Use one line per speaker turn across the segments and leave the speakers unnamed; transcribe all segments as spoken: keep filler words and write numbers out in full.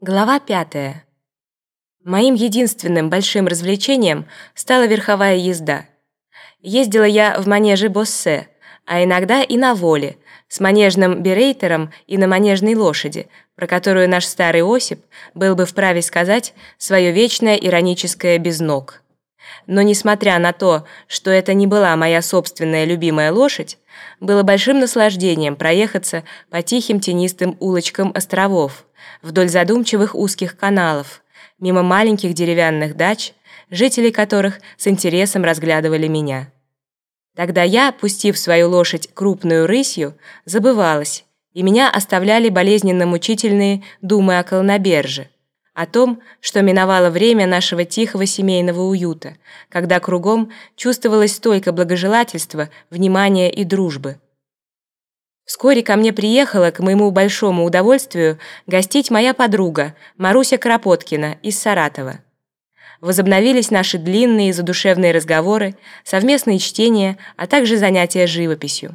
Глава пятая. Моим единственным большим развлечением стала верховая езда. Ездила я в манеже Боссе, а иногда и на воле, с манежным берейтером и на манежной лошади, про которую наш старый Осип был бы вправе сказать свое вечное ироническое «без ног». Но несмотря на то, что это не была моя собственная любимая лошадь, было большим наслаждением проехаться по тихим тенистым улочкам островов, вдоль задумчивых узких каналов, мимо маленьких деревянных дач, жители которых с интересом разглядывали меня. Тогда я, пустив свою лошадь крупную рысью, забывалась, и меня оставляли болезненно-мучительные думы о Колноберже, о том, что миновало время нашего тихого семейного уюта, когда кругом чувствовалось столько благожелательства, внимания и дружбы. Вскоре ко мне приехала, к моему большому удовольствию, гостить моя подруга Маруся Кропоткина из Саратова. Возобновились наши длинные и задушевные разговоры, совместные чтения, а также занятия живописью.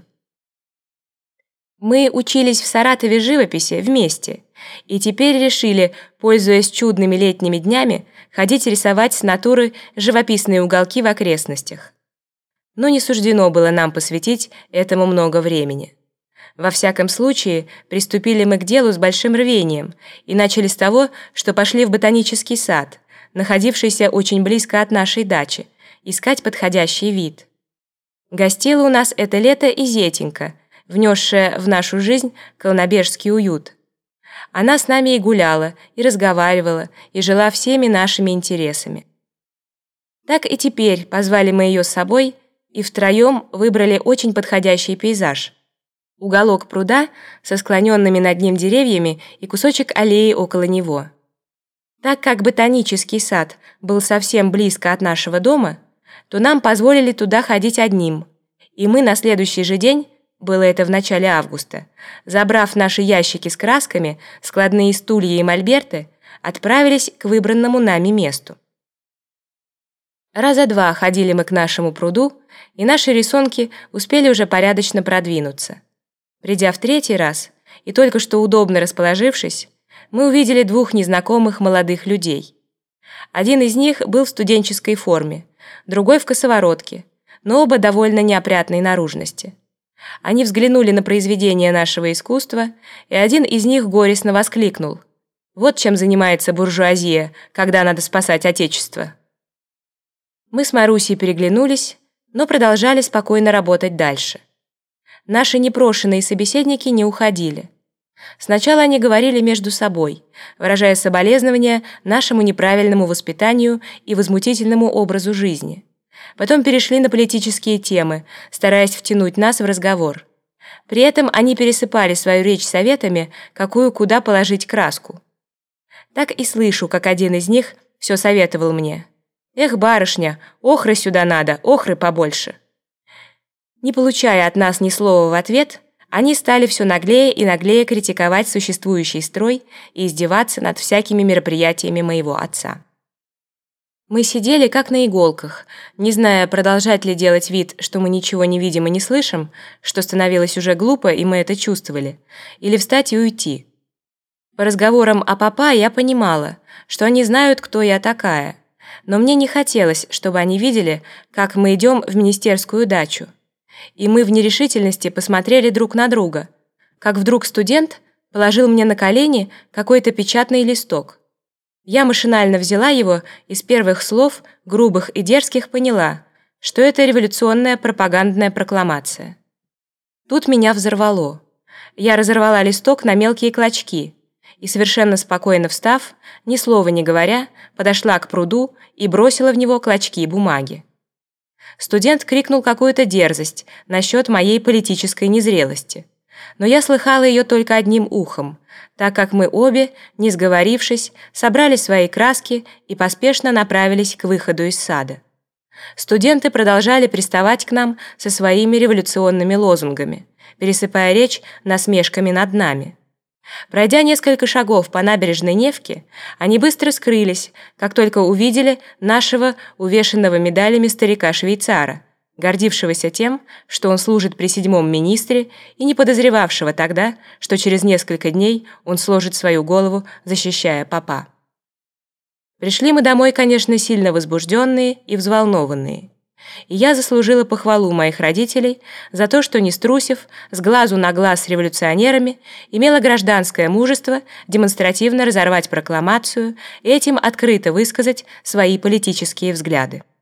Мы учились в Саратове живописи вместе, и теперь решили, пользуясь чудными летними днями, ходить рисовать с натуры живописные уголки в окрестностях. Но не суждено было нам посвятить этому много времени. Во всяком случае, приступили мы к делу с большим рвением и начали с того, что пошли в ботанический сад, находившийся очень близко от нашей дачи, искать подходящий вид. Гостила у нас это лето и Зетенька, внесшая в нашу жизнь колнобежский уют. Она с нами и гуляла, и разговаривала, и жила всеми нашими интересами. Так и теперь позвали мы ее с собой, и втроем выбрали очень подходящий пейзаж. Уголок пруда со склоненными над ним деревьями и кусочек аллеи около него. Так как ботанический сад был совсем близко от нашего дома, то нам позволили туда ходить одним, и мы на следующий же день, было это в начале августа, забрав наши ящики с красками, складные стулья и мольберты, отправились к выбранному нами месту. Раза два ходили мы к нашему пруду, и наши рисунки успели уже порядочно продвинуться. Придя в третий раз, и только что удобно расположившись, мы увидели двух незнакомых молодых людей. Один из них был в студенческой форме, другой в косоворотке, но оба довольно неопрятной наружности. Они взглянули на произведение нашего искусства, и один из них горестно воскликнул: «Вот чем занимается буржуазия, когда надо спасать отечество». Мы с Марусей переглянулись, но продолжали спокойно работать дальше. Наши непрошенные собеседники не уходили. Сначала они говорили между собой, выражая соболезнования нашему неправильному воспитанию и возмутительному образу жизни. Потом перешли на политические темы, стараясь втянуть нас в разговор. При этом они пересыпали свою речь советами, какую куда положить краску. Так и слышу, как один из них все советовал мне: «Эх, барышня, охры сюда надо, охры побольше». Не получая от нас ни слова в ответ, они стали все наглее и наглее критиковать существующий строй и издеваться над всякими мероприятиями моего отца. Мы сидели как на иголках, не зная, продолжать ли делать вид, что мы ничего не видим и не слышим, что становилось уже глупо, и мы это чувствовали, или встать и уйти. По разговорам о папа я понимала, что они знают, кто я такая, но мне не хотелось, чтобы они видели, как мы идем в министерскую дачу. И мы в нерешительности посмотрели друг на друга, как вдруг студент положил мне на колени какой-то печатный листок. Я машинально взяла его и с первых слов, грубых и дерзких, поняла, что это революционная пропагандная прокламация. Тут меня взорвало. Я разорвала листок на мелкие клочки и, совершенно спокойно встав, ни слова не говоря, подошла к пруду и бросила в него клочки бумаги. Студент крикнул какую-то дерзость насчет моей политической незрелости, но я слыхала ее только одним ухом, так как мы обе, не сговорившись, собрали свои краски и поспешно направились к выходу из сада. Студенты продолжали приставать к нам со своими революционными лозунгами, пересыпая речь насмешками над нами. Пройдя несколько шагов по набережной Невки, они быстро скрылись, как только увидели нашего увешанного медалями старика-швейцара, гордившегося тем, что он служит при седьмом министре, и не подозревавшего тогда, что через несколько дней он сложит свою голову, защищая папа. Пришли мы домой, конечно, сильно возбужденные и взволнованные. И я заслужила похвалу моих родителей за то, что, не струсив, с глазу на глаз с революционерами, имела гражданское мужество демонстративно разорвать прокламацию и этим открыто высказать свои политические взгляды.